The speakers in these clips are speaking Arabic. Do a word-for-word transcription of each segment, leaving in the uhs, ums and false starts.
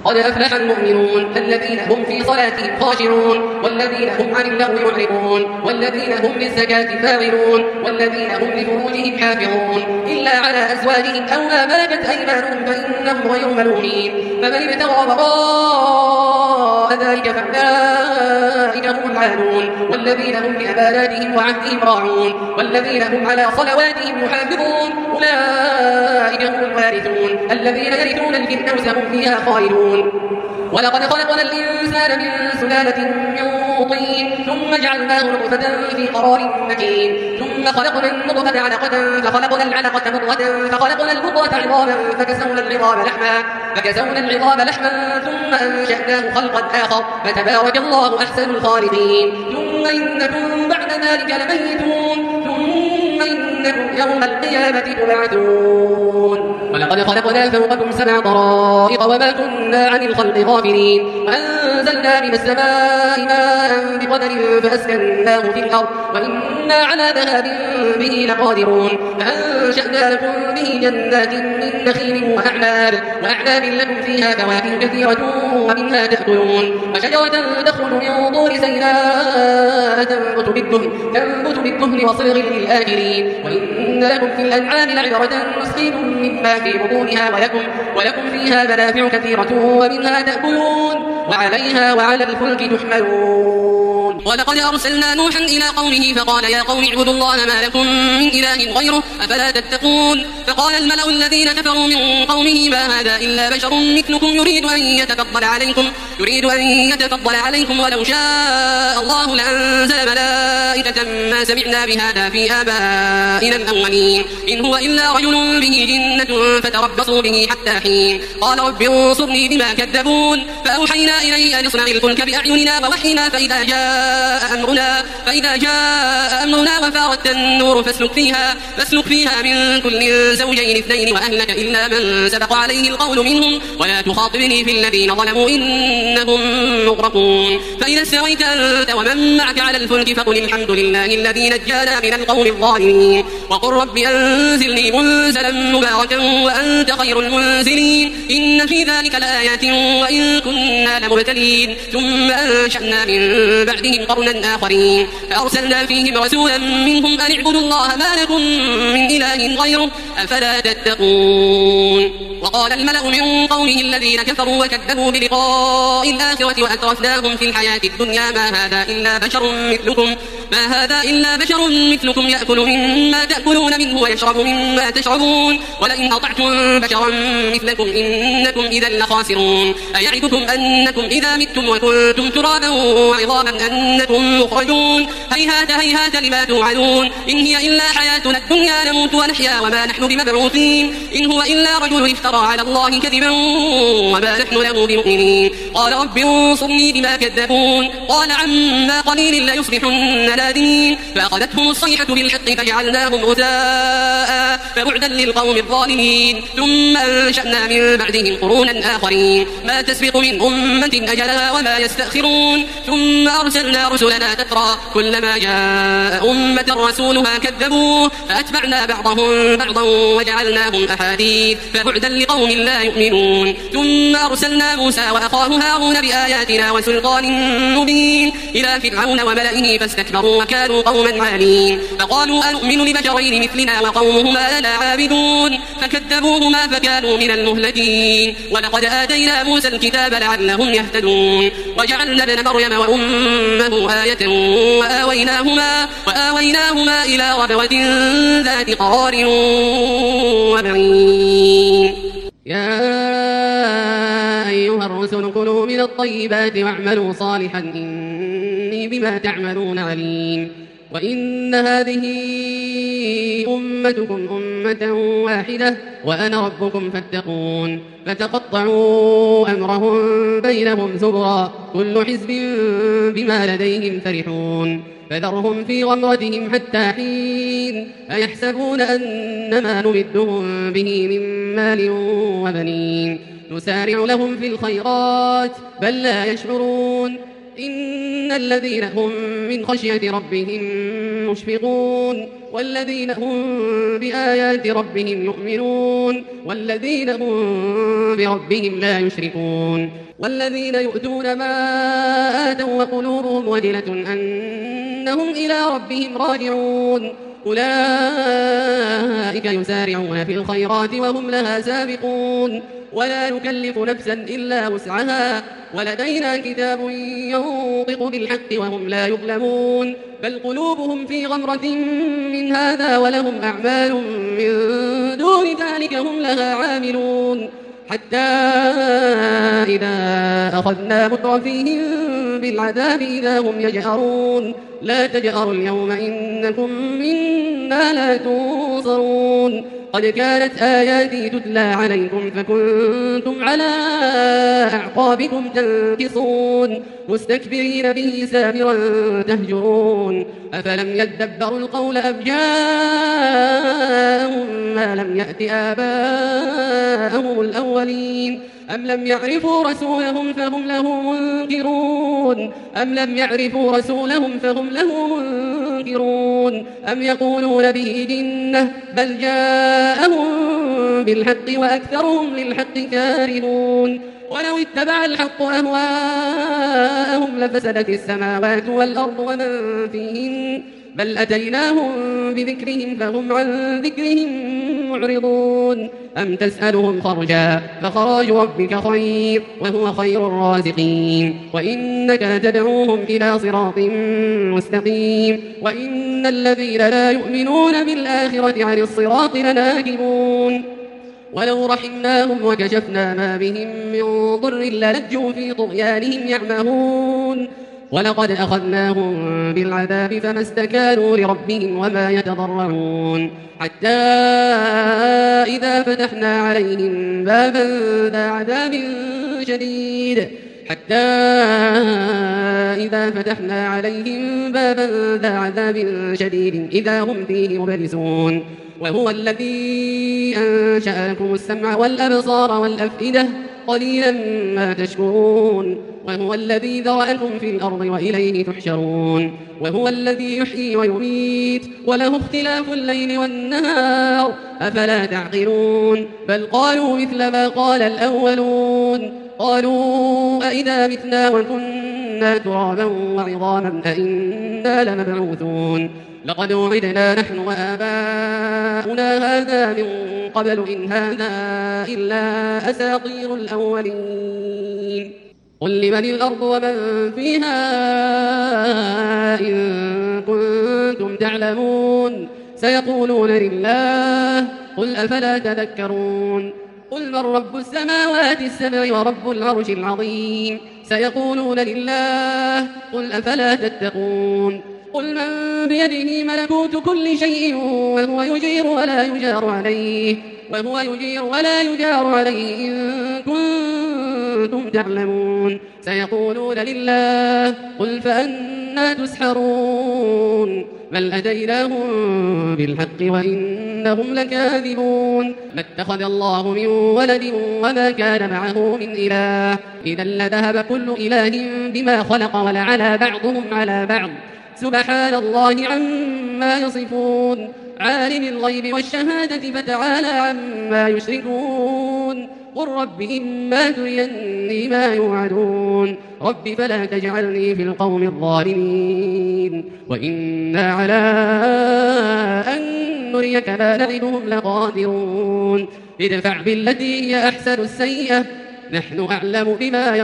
قد أفلح المؤمنون الذين هم في صلاتهم خاشعون والذين هم عن اللغو معرضون والذين هم للزكاة فاعلون والذين هم لفروجهم حافظون إلا على أزواجهم أو ما ملكت أيمانهم فإنهم غير ملومين فمن ابتغى وراء ذلك فأولئك هم العادون والذين هم لأماناتهم وعهدهم راعون والذين هم على صلواتهم يحافظون أولئك هم الوارثون الذين يرثون الفردوس هم فيها خالدون ولقد خلقنا الإنسان من سلالة من طين ثم جعلناه نطفة في قرار مكين ثم خلقنا النطفة علقة فخلقنا العلقة مضغة فخلقنا المضغة عظاما فكسونا العظام لحما فكسونا العظام لحما ثم أنشأناه خلقا آخر فتبارك الله أحسن الخالقين ثم إنكم بعد ذلك لميتون ثم إنكم يوم القيامة تبعثون ولقد خلقنا فوقكم سبع طرائق وما كنا عن الخلق غافلين وأنزلنا من السماء ماء بقدر فأسكناه في الأرض وإنا على ذهاب به لقادرون فأنشأنا لكم به جنات من نخيل وأعناب وأعناب لكم فيها فواكه كثيرة ومنها تأكلون وشجرة تخرج من طور سيناء تنبت بالدهن تنبت بالدهن وصبغ للآكلين وإن لكم في الأنعام لعبرة نسقيكم مما في بطونها ولكم, ولكم فيها منافع كثيرة ومنها تأكلون وعليها وعلى الفلك تحملون ولقد أرسلنا نوحا إلى قومه فقال يا قوم اعبدوا الله ما لكم من إله غيره أفلا تتقون فقال الملأ الذين كفروا من قومه ما هذا إلا بشر مثلكم يريد أن يتفضل عليكم يريد أن يتفضل عليكم ولو شاء الله لأنزل ملائكة ما سمعنا بهذا في آبائنا الأولين إن هو إلا رجل به جنة فتربصوا به حتى حين قال رب انصرني بما كذبون فأوحينا إليه أن اصنع الفلك بأعيننا ووحينا فإذا جاء أمرنا فإذا جاء أمرنا وفارت النور فاسلك فيها فاسلك فيها من كل زوجين اثنين وأهلك إلا من سبق عليه القول منهم ولا تخاطبني في الذين ظلموا إنهم مغرقون فإذا استويت أنت ومن معك على الفلك فقل الحمد لله الذي نجانا من القوم الظالمين وقل رب أنزلني منزلا مباركا وأنت خير المنزلين إن في ذلك لآيات وإن كنا لمبتلين ثم أنشأنا من بعدهم قرنا آخرين فأرسلنا فيهم رسولا منهم أن اعبدوا الله ما لكم من إله غيره أفلا تتقون وقال الملأ من قومه الذين كفروا وكذبوا بلقاء الآخرة وأترفناهم في الحياة الدنيا ما هذا إلا بشر مثلكم ما هذا إلا بشر مثلكم يأكل مما تأكلون منه ويشرب مما تشربون ولئن أطعتم بشرا مثلكم إنكم إذا لخاسرون أيعدكم أنكم إذا متم وكنتم ترابا وعظاما أنكم مخرجون هيهات هيهات لما توعدون إن هي إلا حياتنا الدنيا نموت ونحيا وما نحن بمبعوثين إن هو إلا رجل افترى على الله كذبا وما نحن له بمؤمنين قال رب انصرني بما كذبون قال عما قليل ليصبحن نادمين فأخذتهم الصيحة بالحق فجعلناهم غثاء فبعدا للقوم الظالمين ثم أنشأنا من بعدهم قرونا آخرين ما تسبق من أمة أجلها وما يستأخرون ثم أرسلنا رسلنا تترى كلما جاء أمة رسولها كذبوه فأتبعنا بعضهم بعضا وجعلناهم أحاديث فبعدا لقوم لا يؤمنون ثم أرسلنا موسى وأخاه هارون بآياتنا وسلطان مبين إلى فرعون وملئه فاستكبروا وكانوا قوما عالين فقالوا أنؤمن لبشرين مثلنا وقومهما لنا عابدون فكذبوهما فكانوا من المهلكين ولقد آتينا موسى الكتاب لعلهم يهتدون وجعلنا ابن مريم وأمه آية وآويناهما, وآويناهما إلى ربوة ذات قرار ومعين يا أيها الرسل كلوا من الطيبات واعملوا صالحا إني بما تعملون عليم وإن هذه أمتكم أمة واحدة وأنا ربكم فاتقون فتقطعوا أمرهم بينهم زبرا كل حزب بما لديهم فرحون فذرهم في غمرتهم حتى حين أيحسبون أنما نمدهم به من مال وبنين نسارع لهم في الخيرات بل لا يشعرون إن الذين هم من خشية ربهم مشفقون والذين هم بآيات ربهم يؤمنون والذين هم بربهم لا يشركون والذين يؤتون ما آتوا وقلوبهم وجلة أنهم إلى ربهم راجعون أولئك يسارعون في الخيرات وهم لها سابقون ولا نكلف نفسا إلا وسعها ولدينا كتاب ينطق بالحق وهم لا يظلمون بل قلوبهم في غمرة من هذا ولهم أعمال من دون ذلك هم لها عاملون حتى إذا أخذنا مترفيهم بالعذاب إذا هم يجأرون لا تجأروا اليوم إنكم منا لا تنصرون قد كانت آياتي تتلى عليكم فكنتم على أعقابكم تنكصون مستكبرين به سامرا تهجرون أفلم يدبروا القول أم جاءهم ما لم يأت آباءهم الأولين أم لم يعرفوا رسولهم فهم له منكرون أم لم يعرفوا رسولهم فهم له منكرون أم يقولون به جنة بل جاءهم بالحق وأكثرهم للحق كارهون ولو اتبع الحق أهواءهم لفسدت السماوات والأرض ومن فيهن بل أتيناهم بذكرهم فهم عن ذكرهم معرضون أم تسألهم خرجا فخراج ربك خير وهو خير الرازقين وإنك لتدعوهم إلى صراط مستقيم وإن الذين لا يؤمنون بالآخرة عن الصراط لناكبون ولو رحمناهم وكشفنا ما بهم من ضر للجوا في طغيانهم يعمهون ولقد أخذناهم بالعذاب فما استكانوا لربهم وما يتضرعون حتى إذا فتحنا عليهم بابا ذا عذاب شديد حتى إذا فتحنا عليهم بابا ذا عذاب شديد إذا هم فيه مبلسون وهو الذي أنشأ لكم السمع والأبصار والأفئدة قليلا ما تشكرون وهو الذي ذرأكم في الأرض وإليه تحشرون وهو الذي يحيي ويميت وله اختلاف الليل والنهار أفلا تعقلون بل قالوا مثل ما قال الأولون قالوا أئذا متنا وكنا ترابا وعظاما أئنا لمبعوثون لقد وعدنا نحن وآباؤنا هذا من قبل إن هذا إلا أساطير الأولين قل لمن الأرض ومن فيها إن كنتم تعلمون سيقولون لله قل أفلا تذكرون قل من رب السماوات السبع ورب العرش العظيم سيقولون لله قل أفلا تتقون قل من بيده ملكوت كل شيء وهو يجير ولا يجار عليه وهو يجير ولا يجار عليه إن كنتم تعلمون سيقولون لله قل فأنا تسحرون بل أتيناهم بالحق وإنهم لكاذبون ما اتخذ الله من ولد وما كان معه من إله إذا لذهب كل إله بما خلق ولعلى بعضهم على بعض سبحان الله عما يصفون عالم الغيب والشهادة فتعالى عما يشركون قل رب إما تريني ما يوعدون رب فلا تجعلني في القوم الظالمين وإنا على أن نريك ما نعدهم لقادرون ادفع بالتي هي أحسن السيئة نحن أعلم بما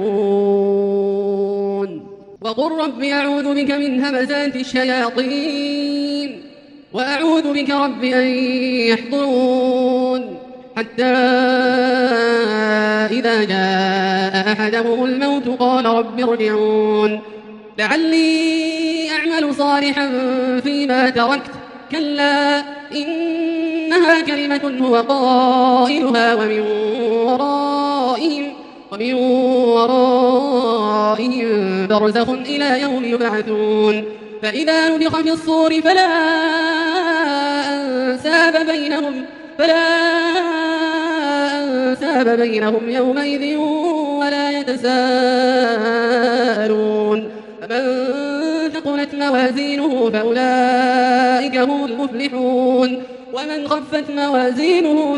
يصفون وقل رب أعوذ بك من همزات الشياطين وأعوذ بك رب أن يحضرون حتى إذا جاء أحدهم الموت قال رب ارجعون لعلي أعمل صالحا فيما تركت كلا إنها كلمة هو قائلها ومن ورائهم ومن ورائهم برزخ إلى يوم يبعثون فإذا نفخ في الصور فلا أنساب بينهم فلا أنساب بينهم يومئذ ولا يتساءلون فمن ثقلت موازينه فأولئك هم المفلحون ومن خفت موازينه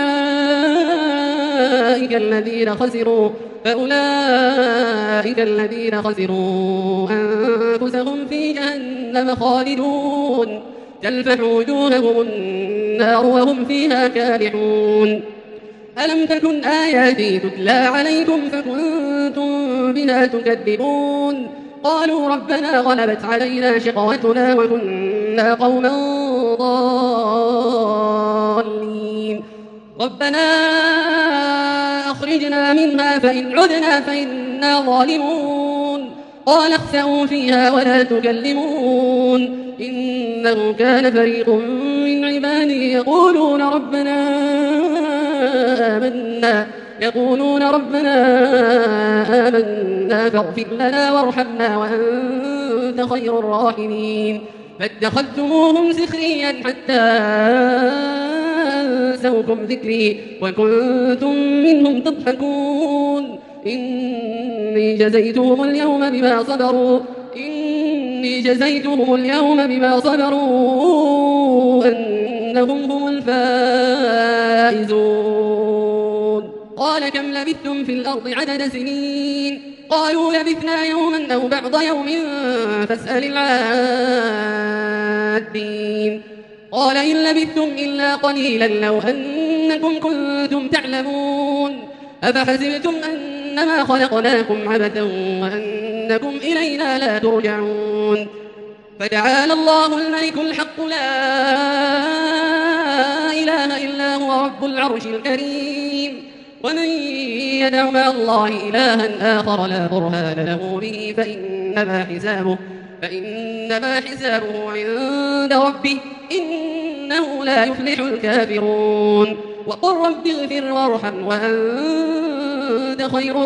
فأولئك الذين خسروا فأولئك الذين خسروا أنفسهم في جهنم خالدون تلفح وجوههم النار وهم فيها كالحون ألم تكن آياتي تتلى عليكم فكنتم بها تكذبون قالوا ربنا غلبت علينا شقوتنا وكنا قوما ضالين ربنا أخرجنا منها فإن عدنا فإنا ظالمون قال اخسئوا فيها ولا تكلمون إنه كان فريق من عبادي يقولون ربنا آمنا يقولون ربنا آمنا فاغفر لنا وارحمنا وأنت خير الراحمين فاتخذتموهم سخريا حتى أنسوكم ذكري وكنتم منهم تضحكون إني جزيتهم اليوم بما صبروا إني جزيتهم اليوم بما صبروا أنهم هم الفائزون قال كم لبثتم في الأرض عدد سنين قالوا لبثنا يوما أو بعض يوم فاسأل العادين قال إن لبثتم إلا قليلا لو أنكم كنتم تعلمون أفحسبتم أنما خلقناكم عبثا وأنكم إلينا لا ترجعون فتعالى الله الملك الحق لا إله إلا هو رب العرش الكريم ومن يدع مع الله إلها آخر لا برهان له به فإنما حسابه, فإنما حسابه عند ربه إنه لا يفلح الكافرون وقل رب اغفر وارحم وأنت خير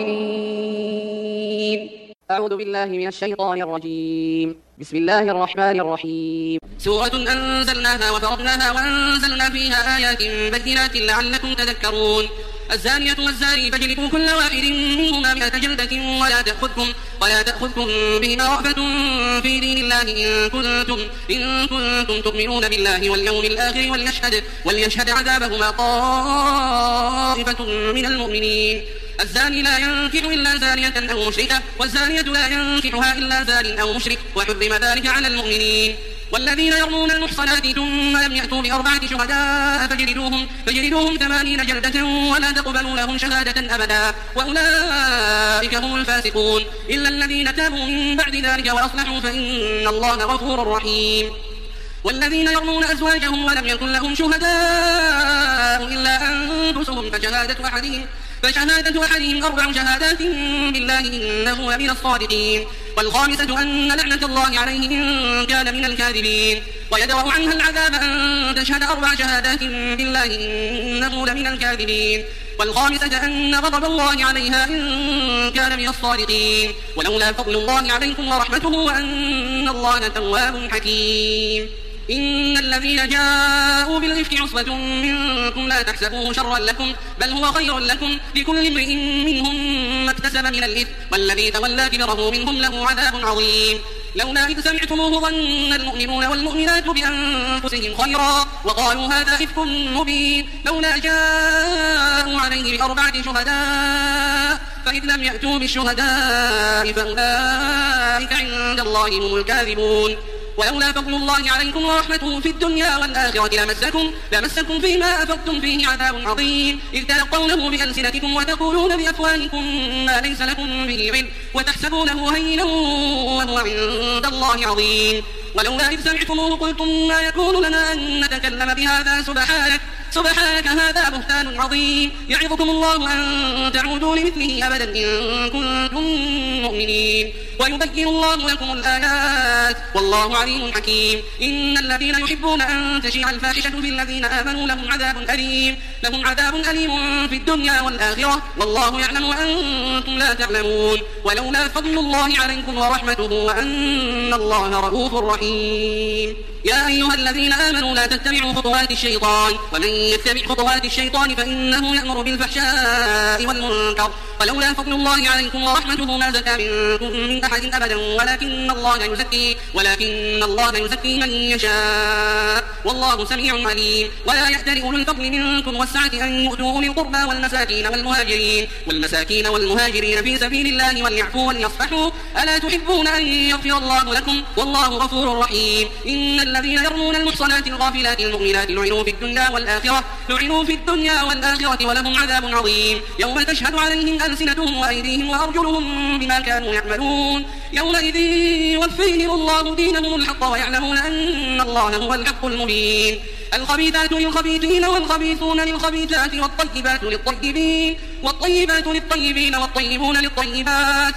الراحمين. أعوذ بالله من الشيطان الرجيم. بسم الله الرحمن الرحيم. سورة أنزلناها وفرضناها وأنزلنا فيها آيات بينات لعلكم تذكرون. الزانية والزاني فاجلدوا كل واحد منهما مئة جلدة ولا تأخذكم ولا تأخذكم بهما رأفة في دين الله إن كنتم إن كنتم تؤمنون بالله واليوم الآخر وليشهد وليشهد عذابهما طائفة من المؤمنين. الزاني لا ينكح إلا زانية أو مشركة والزانية لا ينكحها إلا زان أو مشرك وحرم ذلك على المؤمنين. والذين يرمون المحصنات ثم لم يأتوا بأربعة شهداء فجلدوهم, فجلدوهم ثمانين جلدة ولا تقبلوا لهم شهادة أبدا وأولئك هم الفاسقون إلا الذين تابوا من بعد ذلك وأصلحوا فإن الله غفور رحيم. والذين يرمون أزواجهم ولم يكن لهم شهداء إلا أنفسهم فشهادة أحدهم فشهادة أحدهم أربع شهادات بالله إنه لمن الصادقين. والخامسة أن لعنة الله عليه إن كان من الكاذبين. ويدرأ عنها العذاب أن تشهد أربع شهادات بالله إنه لمن الكاذبين. والخامسة أن غضب الله عليها إن كان من الصادقين. ولولا فضل الله عليكم ورحمته وأن الله تواب حكيم. إن الذين جاءوا بالإفك عصبة منكم لا تحسبوه شرا لكم بل هو خير لكم لكل امرئ منهم ما اكتسب من الإثم والذي تولى كبره منهم له عذاب عظيم. لولا إذ سمعتموه ظن المؤمنون والمؤمنات بأنفسهم خيرا وقالوا هذا إفك مبين لولا جاءوا عليه بأربعة شهداء فإذ لم يأتوا بالشهداء فأولئك عند الله هم الكاذبون. ولولا فضل الله عليكم ورحمته في الدنيا والآخرة لمسكم, لمسكم فيما أفضتم فيه عذاب عظيم إذ تلقونه بألسنتكم وتقولون بأفواهكم ما ليس لكم به علم وتحسبونه هينا وهو عند الله عظيم. ولولا إذ سمعتموه قلتم ما يكون لنا أن نتكلم بهذا سبحانك سبحانك هذا بهتان عظيم يعظكم الله أن تعودوا لمثله أبدا إن كنتم مؤمنين. ويبين الله لكم الآيات والله عليم حكيم. إن الذين يحبون أن تشيع الفاحشة في الذين آمنوا لهم عذاب أليم لهم عذاب أليم في الدنيا والآخرة والله يعلم وأنتم لا تعلمون. ولولا فضل الله عليكم ورحمته وأن الله رؤوف رحيم. يا أيها الذين آمنوا لا تتبعوا خطوات الشيطان ومن يتبع خطوات الشيطان فإنه يأمر بالفحشاء والمنكر ولولا فضل الله عليكم ورحمته ما زكى منكم من أحد أبدا ولكن الله يزكي ولكن الله يزكي من يشاء والله سميع عليم. ولا يأتل أولو الفضل منكم والسعة أن يؤتوا أولي القربى والمساكين والمهاجرين والمساكين والمهاجرين في سبيل الله وليعفوا وليصفحوا ألا تحبون أن يغفر الله لكم والله غفور رحيم. إن الذين يرمون المحصنات الغافلات المؤمنات لعنوا في الدنيا والآخرة لعنوا في الدنيا والآخرة ولهم عذاب عظيم يوم تشهد عليهم ألسنتهم وأيديهم وأرجلهم بما كانوا يعملون يومئذ يوفيهم الله دينهم الحق ويعلمون أن الله هو الحق المبين. الخبيثات للخبيثين والخبيثون للخبيثات والطيبات للطيبين والطيبات للطيبين والطيبون للطيبات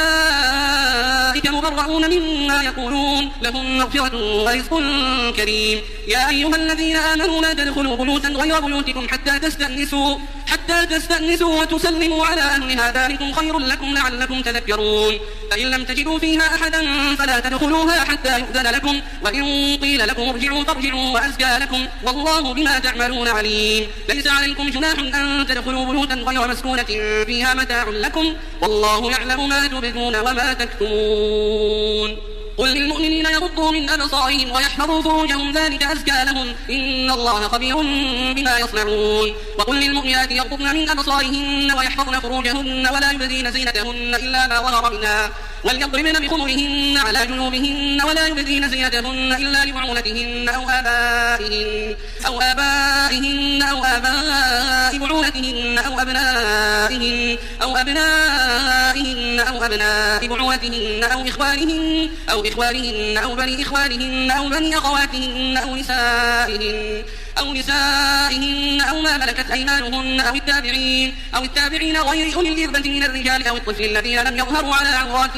أولئك مبرؤون مما يقولون لهم مغفرة ورزق كريم. يا أيها الذين آمنوا لا تدخلوا بيوتا غير بيوتكم حتى تستأنسوا حتى تستأنسوا وتسلموا على أهلها ذلكم خير لكم لعلكم تذكرون. فإن لم تجدوا فيها أحدا فلا تدخلوها حتى يؤذن لكم وإن قيل لكم ارجعوا فارجعوا وأزكى لكم والله بما تعملون عليم. ليس عليكم جناح أن تدخلوا بيوتا غير مسكونة فيها متاع لكم والله يعلم ما تبدون وما تكتمون. قل للمؤمنين يغضوا من أبصارهم ويحفظوا فروجهم ذلك أزكى لهم إن الله خبير بما يصنعون. وقل للمؤمنات يغضضن من أبصارهن ويحفظن فروجهن ولا يبدين زينتهن إلا ما ظهر منها وليضربن بخمرهن على جنوبهن ولا يبدين زينتهن إلا لبعولتهن أو آبائهن أو آبائهن أو آباء بعولتهن أو أبنائهن أو أبنائهن أو أبناء بعولتهن أو إخوانهن أو إخوانهن أو بني إخوانهن أو بني أخواتهن أو نسائهن أو نسائهن أو ما ملكت أيمانهن أو التابعين أو التابعين غير أولي الإربة من الرجال أو الطفل الذين لم يظهروا على عورات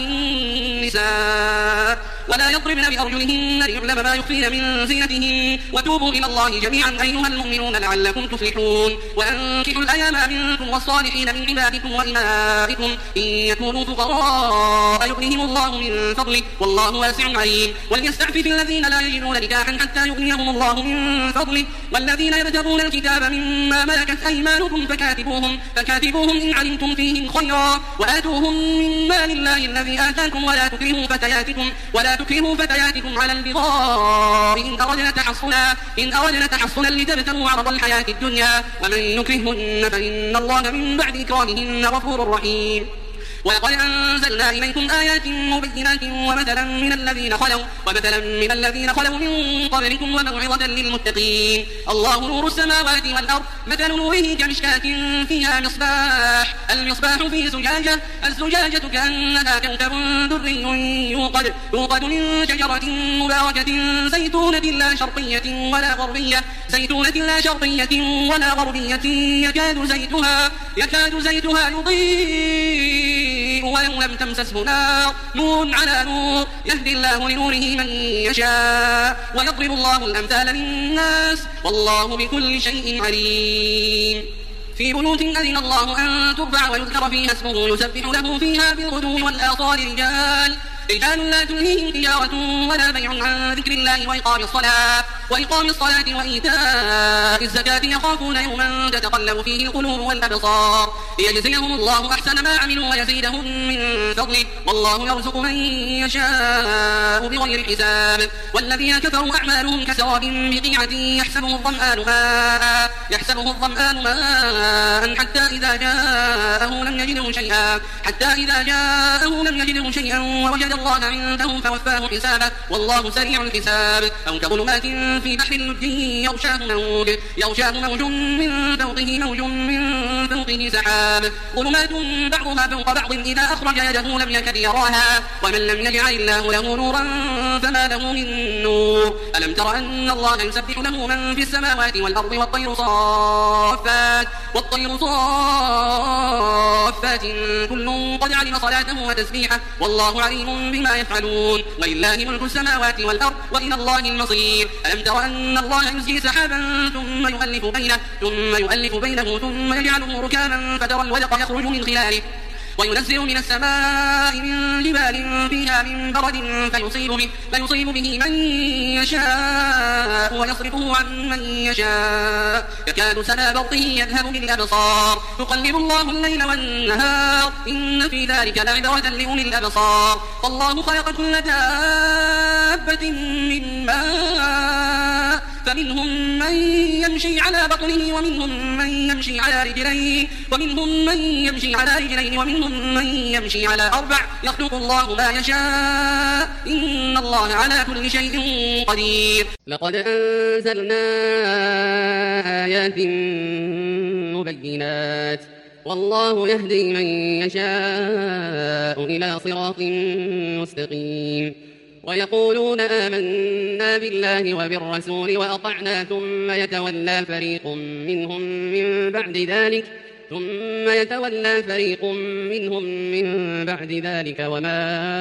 النساء ولا يضربن بأرجلهن ليعلم ما يخفين من زينتهن وتوبوا إلى الله جميعا أيها المؤمنون لعلكم تفلحون. وأنكحوا الأيام منكم والصالحين من عبادكم وإمائكم إن يكونوا فقراء يغنيهم الله من فضله والله واسع عليم. وليستعفف الذين لا يجدون نكاحا حتى يغنيهم الله من فضله والذين يبتغون الكتاب مما ملكت أيمانكم فكاتبوهم فكاتبوهم إن علمتم فيهم خيرا وآتوهم من مال الله الذي آتاكم ولا تكرهوا فتياتكم ولا تكرهوا فتياتكم على البغاء إن أردنا تحصنا إن أردنا تحصنا لتبتغوا عرض الحياة الدنيا ومن يكرهن فإن الله من بعد إكراههن غفور رحيم. ولقد أنزلنا إليكم آيات مبينات ومثلا من الذين خلوا ومثلا من الذين خلوا من قبلكم وموعظة للمتقين. الله نور السماوات والأرض مثل نوره كمشكاة فيها مصباح المصباح في زجاجة الزجاجة كأنها كوكب دري يوقد يوقد من شجرة مباركة زيتونة لا شرقية ولا غربية زيتونة لا شرقية ولا غربية يكاد زيتها يكاد زيتها يضيء ولو لم تمسسه نار نور على نور يهدي الله لنوره من يشاء ويضرب الله الأمثال للناس والله بكل شيء عليم. في بيوت أذن الله أن ترفع ويذكر فيها اسمه يسبح له فيها بالغدو والآصال رجال رجال لا تلهيهم تجارة ولا بيع عن ذكر الله وإقام الصلاة وإقام الصلاة وإيتاء الزكاة يخافون يوما تتقلب فيه القلوب والأبصار ليجزيهم الله أحسن ما عملوا ويزيدهم من فضله والله يرزق من يشاء بغير حساب. والذين كفروا أعمالهم كسراب بقيعة يحسبه الظمآن ماء يحسبه الظمآن ماء حتى إذا جاءه لم يجده شيئا حتى إذا جاءه لم يجده شيئا ووجد الله عنده فوفاه حسابه والله سريع الحساب. أو كظلمات في بحر لجي يغشاه موج يغشاه موج من فوقه موج من فوقه سحاب ظلمات بعضها فوق بعض إذا أخرج يده لم يكد يراها ومن لم يجعل الله له نورا فما له من نور. ألم تر أن الله يسبح له من في السماوات والأرض والطير صافات والطير صافات كل قد علم صلاته وتسبيحه والله عليم بما يفعلون. ولله ملك السماوات والأرض وإلى الله المصير. ألم تر أن الله يزجي سحابا ثم يؤلف بينه ثم يؤلف بينه ثم يجعله ركاما فترى الودق يخرج من خلاله وينزل من السماء من جبال فيها من برد فيصيب به, فيصيب به من يشاء ويصرفه عن من يشاء يكاد سنا برقه يذهب بالأبصار يقلب الله الليل والنهار إن في ذلك لعبرة لأولي الأبصار فالله خلق كل دابة من ماء فمنهم من يمشي على بطنه ومنهم من يمشي على رجلين ومنهم من يمشي على رجلين ومنهم من يمشي على أربع يخلق الله ما يشاء إن الله على كل شيء قدير. لقد أنزلنا آيات مبينات والله يهدي من يشاء إلى صراط مستقيم. ويقولون آمنا بالله وبالرسول وأطعنا ثم يتولى فريق منهم من بعد ذلك ثم يتولى فريق منهم من بعد ذلك وما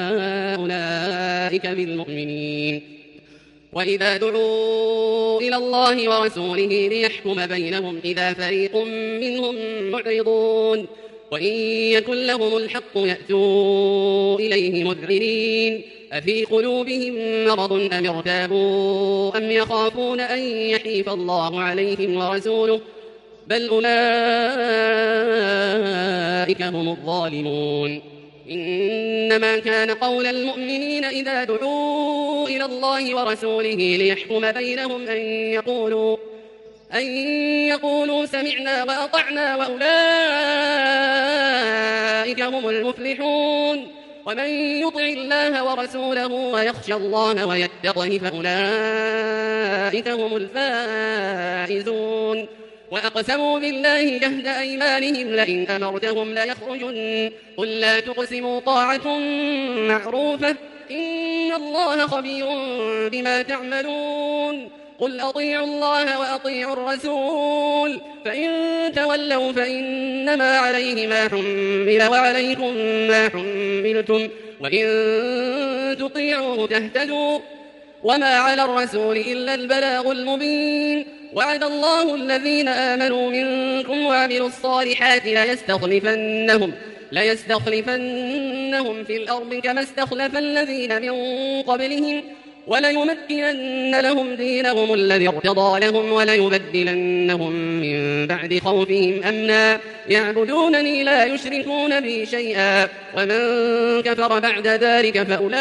أولئك بالمؤمنين. وإذا دعوا إلى الله ورسوله ليحكم بينهم إذا فريق منهم معرضون وإن يكن لهم الحق يأتوا إليه مذعنين أفي قلوبهم مرض أم ارتابوا أم يخافون أن يحيف الله عليهم ورسوله بل أولئك هم الظالمون. إنما كان قول المؤمنين إذا دعوا إلى الله ورسوله ليحكم بينهم أن يقولوا أن يقولوا سمعنا وأطعنا وأولئك هم المفلحون. ومن يطع الله ورسوله ويخشى الله ويتقه فأولئك هم الفائزون. وأقسموا بالله جهد أيمانهم لئن أمرتهم ليخرجن قل لا تقسموا طاعة معروفة إن الله خبير بما تعملون. قل أطيعوا الله وأطيعوا الرسول فإن تولوا فإنما عليه ما حمل وعليكم ما حملتم وإن تطيعوه تهتدوا وما على الرسول إلا البلاغ المبين. وعد الله الذين آمنوا منكم وعملوا الصالحات ليستخلفنهم, ليستخلفنهم في الأرض كما استخلف الذين من قبلهم وليمكنن لهم دينهم الذي ارتضى لهم وليبدلنهم من بعد خوفهم أمنا يعبدونني لا يشركون بي شيئا ومن كفر بعد ذلك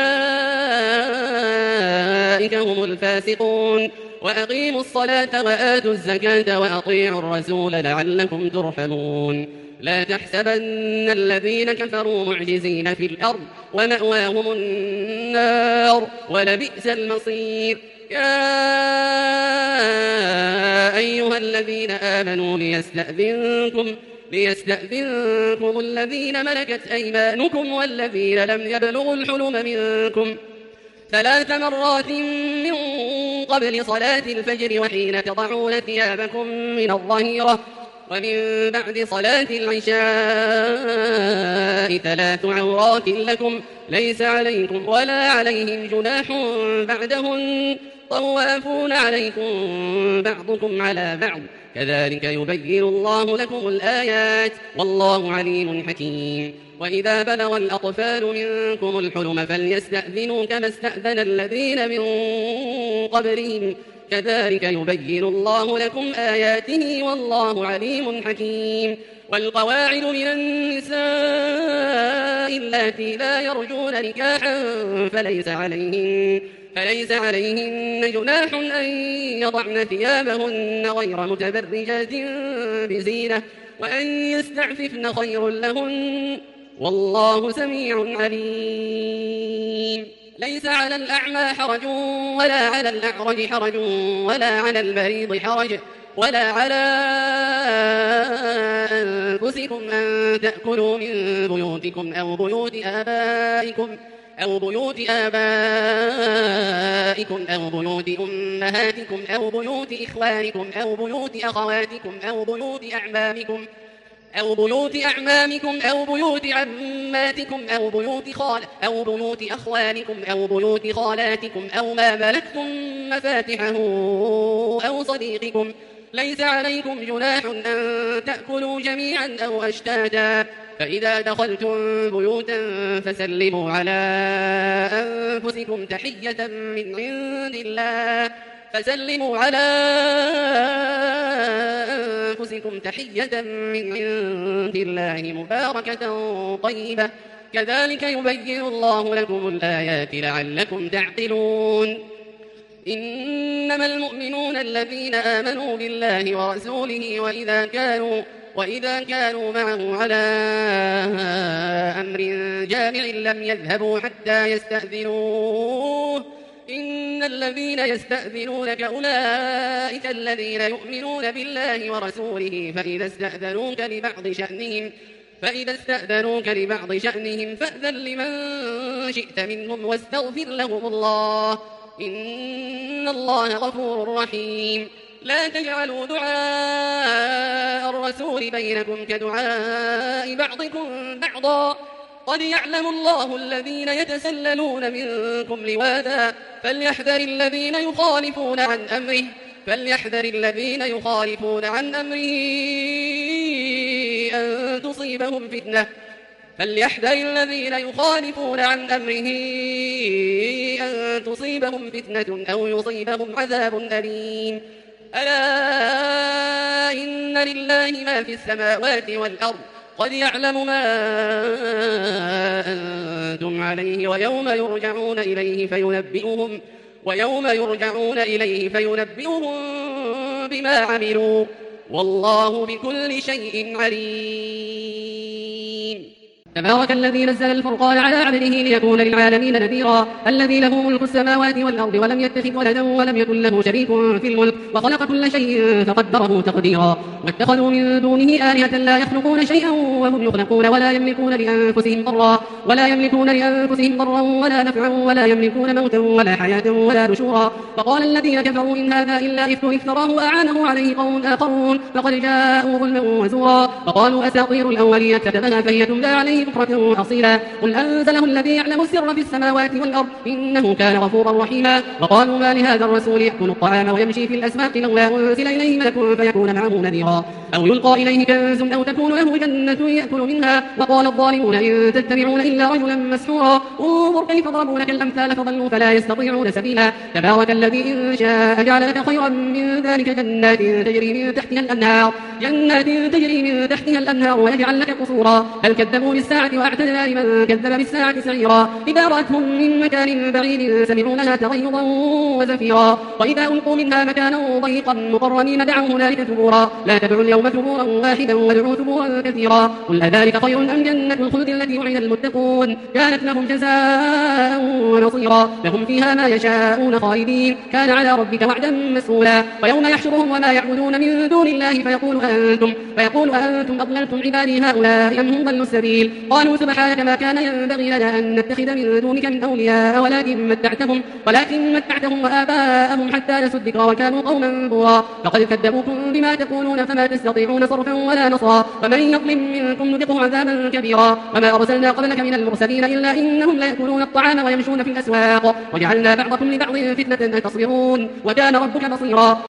فأولئك هم الفاسقون. وأقيموا الصلاة وآتوا الزكاة وأطيعوا الرسول لعلكم ترحمون. لا تحسبن الذين كفروا معجزين في الأرض ومأواهم النار ولبئس المصير. يا أيها الذين آمنوا ليستأذنكم, ليستأذنكم الذين ملكت أيمانكم والذين لم يبلغوا الحلم منكم ثلاث مرات من قبل صلاة الفجر وحين تضعون ثيابكم من الظهيرة ومن بعد صلاة العشاء ثلاث عورات لكم ليس عليكم ولا عليهم جناح بعدهن طوافون عليكم بعضكم على بعض كذلك يبين الله لكم الآيات والله عليم حكيم. وإذا بلغ الأطفال منكم الحلم فليستأذنوا كما استأذن الذين من قبلهم كذلك يبين الله لكم آياته والله عليم حكيم. والقواعد من النساء اللاتي لا يرجون نكاحا فليس عليهن, فليس عليهن جناح أن يضعن ثيابهن غير متبرجات بزينة وأن يستعففن خير لهن والله سميع عليم. ليس على الأعمى حرج ولا على الأعرج حرج ولا على المريض حرج ولا على أنفسكم أن تأكلوا من بيوتكم أو بيوت آبائكم أو بيوت آبائكم أو بيوت أمهاتكم أو بيوت إخوانكم أو بيوت أخواتكم أو بيوت أعمامكم أو بيوت أعمامكم أو بيوت عماتكم أو بيوت خال أو بيوت أخوانكم أو بيوت خالاتكم أو ما ملكتم مفاتحه أو صديقكم. ليس عليكم جناح أن تأكلوا جميعا أو أشتاتا فإذا دخلتم بيوتا فسلموا على أنفسكم تحية من عند الله فسلموا على أنفسكم تحية من عند الله مباركة طيبة كذلك يبين الله لكم الآيات لعلكم تعقلون. إنما المؤمنون الذين آمنوا بالله ورسوله وإذا كانوا وإذا كانوا معه على أمر جامع لم يذهبوا حتى يستأذنوه إن الذين يستأذنونك أولئك الذين يؤمنون بالله ورسوله فإذا استأذنوك لبعض شأنهم فإذا استأذنوك لبعض شأنهم فأذن لمن شئت منهم واستغفر لهم الله إن الله غفور رحيم. لا تجعلوا دعاء الرسول بينكم كدعاء بعضكم بعضا قد يعلم الله الذين يتسللون منكم لواذا فليحذر الذين يخالفون عن أمره فليحذر الذين يخالفون عن أمره أن تصيبهم فتنة فليحذر الذين يخالفون عن أمره أن تصيبهم فتنة أو يصيبهم عذاب أليم. ألا إن لله ما في السماوات والأرض قد يعلم ما أنتم عليه ويوم يرجعون إليه فينبئهم ويوم يرجعون إليه فينبئهم بما عملوا والله بكل شيء عليم. تبارك الذي نزل الفرقان على عبده ليكون للعالمين نذيرا الذي له ملك السماوات والأرض ولم يتخذ ولدا ولم يكن له شريك في الملك وخلق كل شيء فقدره تقديرا واتخذوا من دونه آلهة لا يخلقون شيئا وهم يخلقون ولا يملكون لأنفسهم ضرا ولا يملكون لأنفسهم ضرا ولا نفعا ولا يملكون موتا ولا حياة ولا نشورا فقال الذين كفروا إن هذا إلا إفك افتراه وأعانه عليه قوم آخرون فقد جاءوا ظلما وزورا فقالوا أساطير الأولين كتبها فهي تملى عليه بكرة وأصيلا قل أنزله الذي يعلم السر في السماوات والأرض إنه كان غفورا رحيما وقالوا ما لهذا الرسول يأكل الطعام ويمشي في الأسواق لولا أنزل إليه ملك فيكون معه نذيرا أو يلقى إليه كنز أو تكون له جنة يأكل منها وقال الظالمون إن تتبعون إلا رجلا مسحورا انظر كيف ضربوا لك الأمثال فضلوا فلا يستطيعون سبيلا تبارك الذي إن شاء جعل لك خيرا من ذلك جنات تجري من تحتها الأنهار جنات تجري من تحتها الأنهار ويجعل لك قصورا بل كذبوا بالساعة وأعتدنا لمن كذب بالساعة سعيرا إذا رأتهم من مكان بعيد سمعوا لها تغيظا وزفيرا وإذا ألقوا منها مكانا ضيقا مقرنين دعوا هنالك ثبورا لا تدعوا اليوم ثبورا واحدا وادعوا ثبورا كثيرا قل أذلك خير أم جنة الخلد التي وعد المتقون كانت لهم جزاء ونصيرا لهم فيها ما يشاءون خالدين كان على ربك وعدا مسئولا ويوم يحشرهم وما يعبدون من دون الله فيقول أنتم فيقول أنتم أضللتم عبادي هؤلاء أم هم ضلوا السبيل قالوا سبحانك ما كان ينبغي لنا أن نتخذ من دونك من أولياء ولكن متعتهم ولكن متعتهم وآباءهم حتى نسوا الذكر وكانوا قوما بورا فقد كذبوكم بما تقولون فما تستطيعون صرفا ولا نصرا ومن يظلم منكم نذقه عذابا كبيرا وما أرسلنا قبلك من المرسلين إلا إنهم ليأكلون الطعام ويمشون في الأسواق وجعلنا بعضكم لبعض فتنة أتصبرون وكان ربك بصيرا